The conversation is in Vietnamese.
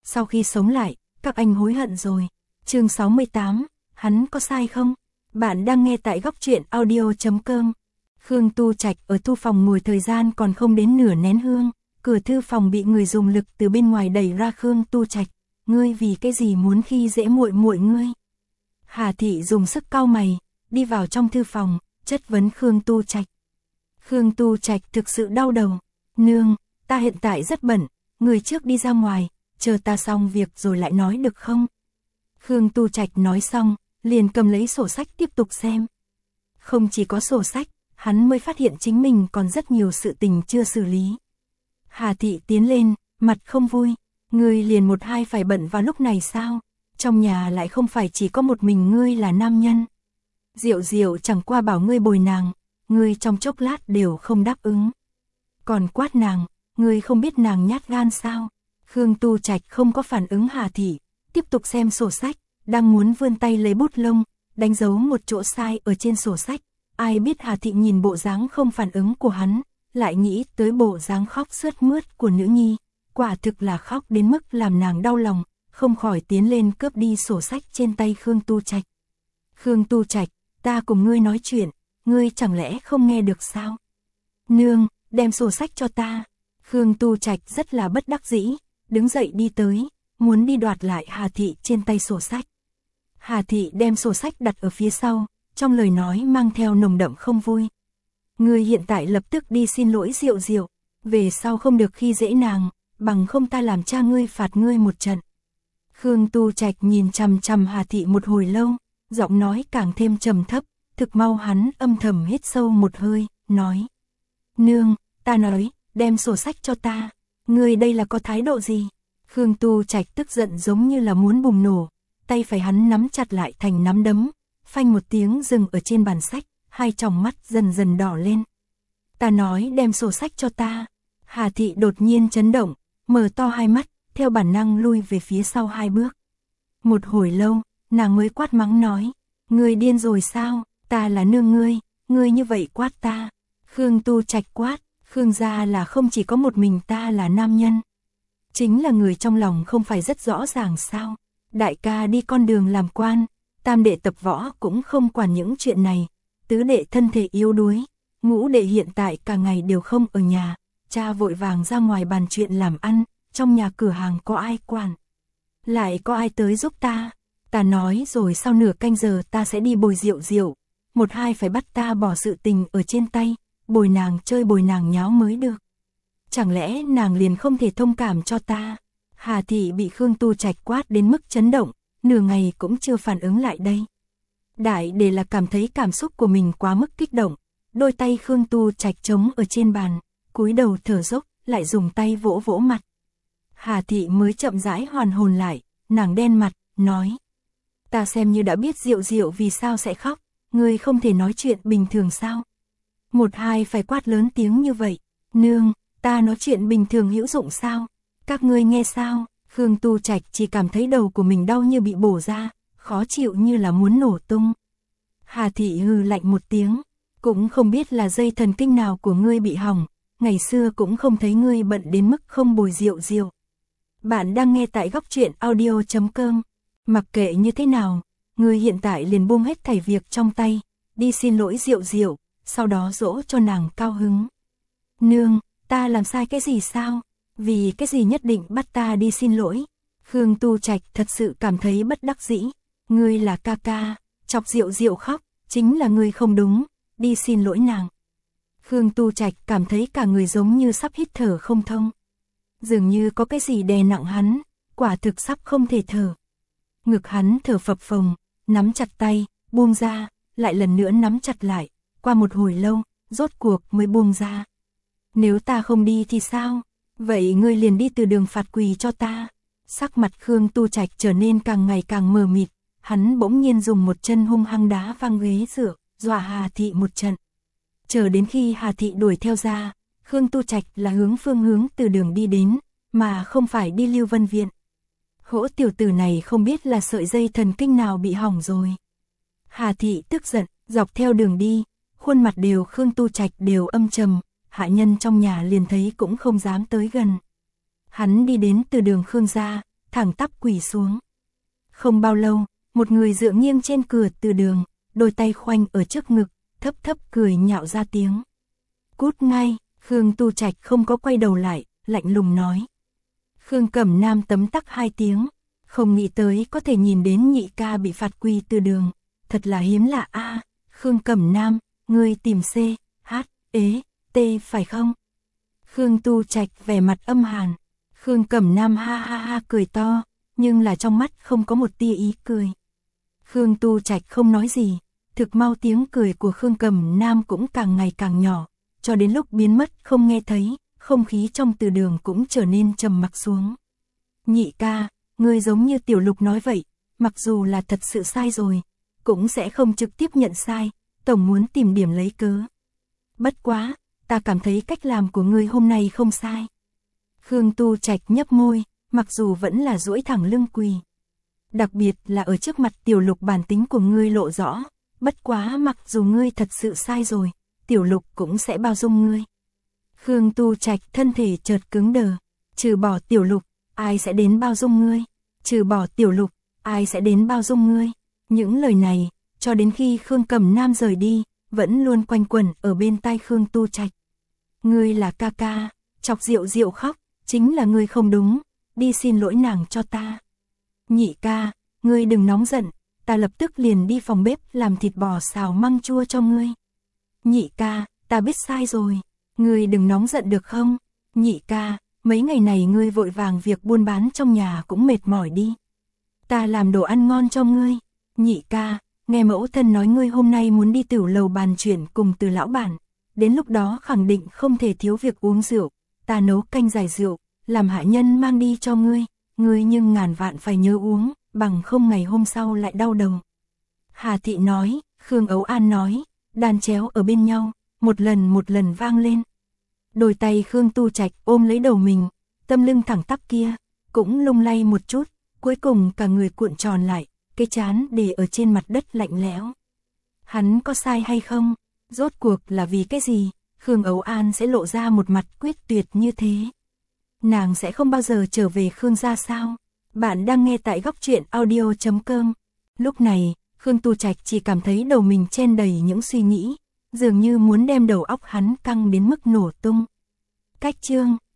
sau khi sống lại, các anh hối hận rồi. Chương 68, hắn có sai không? Bạn đang nghe tại góc truyện audio.com. Khương Tu Trạch ở thư phòng ngồi thời gian còn không đến nửa nén hương, cửa thư phòng bị người dùng lực từ bên ngoài đẩy ra. Khương Tu Trạch, ngươi vì cái gì muốn khi dễ muội muội ngươi? Hà Thị dùng sức cau mày, đi vào trong thư phòng, chất vấn Khương Tu Trạch. Khương Tu Trạch thực sự đau đầu. Nương, ta hiện tại rất bận, người trước đi ra ngoài, chờ ta xong việc rồi lại nói được không? Khương Tu Trạch nói xong, liền cầm lấy sổ sách tiếp tục xem. Không chỉ có sổ sách, hắn mới phát hiện chính mình còn rất nhiều sự tình chưa xử lý. Hà Thị tiến lên, mặt không vui. Ngươi liền một hai phải bận vào lúc này sao? Trong nhà lại không phải chỉ có một mình ngươi là nam nhân. Diệu Diệu chẳng qua bảo ngươi bồi nàng, ngươi trong chốc lát đều không đáp ứng. Còn quát nàng, ngươi không biết nàng nhát gan sao? Khương Tu Trạch không có phản ứng Hà Thị, tiếp tục xem sổ sách, đang muốn vươn tay lấy bút lông, đánh dấu một chỗ sai ở trên sổ sách. Ai biết Hà Thị nhìn bộ dáng không phản ứng của hắn, lại nghĩ tới bộ dáng khóc sướt mướt của nữ nhi, quả thực là khóc đến mức làm nàng đau lòng, không khỏi tiến lên cướp đi sổ sách trên tay Khương Tu Trạch. Khương Tu Trạch, ta cùng ngươi nói chuyện, ngươi chẳng lẽ không nghe được sao? Nương, đem sổ sách cho ta. Khương Tu Trạch rất là bất đắc dĩ, đứng dậy đi tới, muốn đi đoạt lại Hà Thị trên tay sổ sách. Hà Thị đem sổ sách đặt ở phía sau, trong lời nói mang theo nồng đậm không vui. Ngươi hiện tại lập tức đi xin lỗi Diệu Diệu, về sau không được khi dễ nàng, bằng không ta làm cha ngươi phạt ngươi một trận. Khương Tu Trạch nhìn chằm chằm Hà Thị một hồi lâu, giọng nói càng thêm trầm thấp, thực mau hắn âm thầm hít sâu một hơi, nói. Nương, ta nói, đem sổ sách cho ta, ngươi đây là có thái độ gì? Khương Tu Trạch tức giận giống như là muốn bùng nổ, tay phải hắn nắm chặt lại thành nắm đấm, phanh một tiếng dừng ở trên bàn sách, hai tròng mắt dần dần đỏ lên. Ta nói đem sổ sách cho ta. Hà Thị đột nhiên chấn động, mở to hai mắt, theo bản năng lui về phía sau hai bước. Một hồi lâu, nàng mới quát mắng nói, ngươi điên rồi sao, ta là nương ngươi như vậy quát ta. Khương Tu Trạch quát, Khương gia là không chỉ có một mình ta là nam nhân. Chính là người trong lòng không phải rất rõ ràng sao, đại ca đi con đường làm quan, tam đệ tập võ cũng không quản những chuyện này, tứ đệ thân thể yếu đuối, ngũ đệ hiện tại cả ngày đều không ở nhà, cha vội vàng ra ngoài bàn chuyện làm ăn, trong nhà cửa hàng có ai quản, lại có ai tới giúp ta. Ta nói rồi sau nửa canh giờ ta sẽ đi bồi Diệu Diệu, một hai phải bắt ta bỏ sự tình ở trên tay, bồi nàng chơi bồi nàng nháo mới được. Chẳng lẽ nàng liền không thể thông cảm cho ta? Hà Thị bị Khương Tu Trạch quát đến mức chấn động, nửa ngày cũng chưa phản ứng lại đây. Đại để là cảm thấy cảm xúc của mình quá mức kích động, đôi tay Khương Tu Trạch chống ở trên bàn, cúi đầu thở dốc, lại dùng tay vỗ vỗ mặt. Hà Thị mới chậm rãi hoàn hồn lại, nàng đen mặt, nói. Ta xem như đã biết Diệu Diệu vì sao sẽ khóc, ngươi không thể nói chuyện bình thường sao? Một hai phải quát lớn tiếng như vậy, nương, ta nói chuyện bình thường hữu dụng sao? Các ngươi nghe sao? Khương Tu Trạch chỉ cảm thấy đầu của mình đau như bị bổ ra, khó chịu như là muốn nổ tung. Hà Thị hừ lạnh một tiếng, cũng không biết là dây thần kinh nào của ngươi bị hỏng, ngày xưa cũng không thấy ngươi bận đến mức không bồi Diệu Diệu. Bạn đang nghe tại góc truyện audio.com. Mặc kệ như thế nào, ngươi hiện tại liền buông hết thảy việc trong tay, đi xin lỗi Diệu Diệu, sau đó dỗ cho nàng cao hứng. Nương, ta làm sai cái gì sao? Vì cái gì nhất định bắt ta đi xin lỗi? Khương Tu Trạch thật sự cảm thấy bất đắc dĩ. Ngươi là ca ca, chọc Diệu Diệu khóc, chính là ngươi không đúng, đi xin lỗi nàng. Khương Tu Trạch cảm thấy cả người giống như sắp hít thở không thông. Dường như có cái gì đè nặng hắn, quả thực sắp không thể thở. Ngực hắn thở phập phồng, nắm chặt tay, buông ra, lại lần nữa nắm chặt lại, qua một hồi lâu, rốt cuộc mới buông ra. Nếu ta không đi thì sao? Vậy ngươi liền đi từ đường phạt quỳ cho ta. Sắc mặt Khương Tu Trạch trở nên càng ngày càng mờ mịt, hắn bỗng nhiên dùng một chân hung hăng đá văng ghế dựa, dọa Hà Thị một trận. Chờ đến khi Hà Thị đuổi theo ra, Khương Tu Trạch là phương hướng từ đường đi đến, mà không phải đi Lưu Vân Viện. Hỗ tiểu tử này không biết là sợi dây thần kinh nào bị hỏng rồi. Hà Thị tức giận, dọc theo đường đi, khuôn mặt đều Khương Tu Trạch đều âm trầm, hạ nhân trong nhà liền thấy cũng không dám tới gần. Hắn đi đến từ đường Khương gia, thẳng tắp quỳ xuống. Không bao lâu, một người dựa nghiêng trên cửa từ đường, đôi tay khoanh ở trước ngực, thấp thấp cười nhạo ra tiếng. Cút ngay, Khương Tu Trạch không có quay đầu lại, lạnh lùng nói. Khương Cẩm Nam tấm tắc 2 tiếng, không nghĩ tới có thể nhìn đến nhị ca bị phạt quỳ từ đường, thật là hiếm lạ a. Khương Cẩm Nam, ngươi tìm C, H, ế, T phải không? Khương Tu Trạch vẻ mặt âm hàn. Khương Cẩm Nam ha ha ha cười to, nhưng là trong mắt không có một tia ý cười. Khương Tu Trạch không nói gì, thực mau tiếng cười của Khương Cẩm Nam cũng càng ngày càng nhỏ, cho đến lúc biến mất không nghe thấy, không khí trong từ đường cũng trở nên trầm mặc xuống. Nhị ca, ngươi giống như Tiểu Lục nói vậy, mặc dù là thật sự sai rồi, cũng sẽ không trực tiếp nhận sai, tổng muốn tìm điểm lấy cớ. Bất quá, ta cảm thấy cách làm của ngươi hôm nay không sai. Khương Tu Trạch nhấp môi, mặc dù vẫn là duỗi thẳng lưng quỳ. Đặc biệt là ở trước mặt Tiểu Lục bản tính của ngươi lộ rõ, bất quá mặc dù ngươi thật sự sai rồi, Tiểu Lục cũng sẽ bao dung ngươi. Khương Tu Trạch thân thể chợt cứng đờ, trừ bỏ Tiểu Lục, ai sẽ đến bao dung ngươi? Trừ bỏ Tiểu Lục, ai sẽ đến bao dung ngươi? Những lời này, cho đến khi Khương Cẩm Nam rời đi, vẫn luôn quanh quẩn ở bên tai Khương Tu Trạch. Ngươi là ca ca, chọc Diệu Diệu khóc, chính là ngươi không đúng, đi xin lỗi nàng cho ta. Nhị ca, ngươi đừng nóng giận, ta lập tức liền đi phòng bếp làm thịt bò xào măng chua cho ngươi. Nhị ca, ta biết sai rồi, ngươi đừng nóng giận được không? Nhị ca, mấy ngày này ngươi vội vàng việc buôn bán trong nhà cũng mệt mỏi đi. Ta làm đồ ăn ngon cho ngươi. Nhị ca, nghe mẫu thân nói ngươi hôm nay muốn đi tửu lầu bàn chuyện cùng Từ lão bản, đến lúc đó khẳng định không thể thiếu việc uống rượu, ta nấu canh giải rượu, làm hạ nhân mang đi cho ngươi, ngươi nhưng ngàn vạn phải nhớ uống, bằng không ngày hôm sau lại đau đầu. Hà Thị nói, Khương Ấu An nói, đàn chéo ở bên nhau, một lần vang lên. Đôi tay Khương Tu Trạch ôm lấy đầu mình, tâm lưng thẳng tắp kia, cũng lung lay một chút, cuối cùng cả người cuộn tròn lại, cái trán để ở trên mặt đất lạnh lẽo. Hắn có sai hay không? Rốt cuộc là vì cái gì? Khương Ấu An sẽ lộ ra một mặt quyết tuyệt như thế. Nàng sẽ không bao giờ trở về Khương gia sao? Bạn đang nghe tại Góc Truyện Audio.com. Lúc này, Khương Tu Trạch chỉ cảm thấy đầu mình chen đầy những suy nghĩ, dường như muốn đem đầu óc hắn căng đến mức nổ tung. Cách chương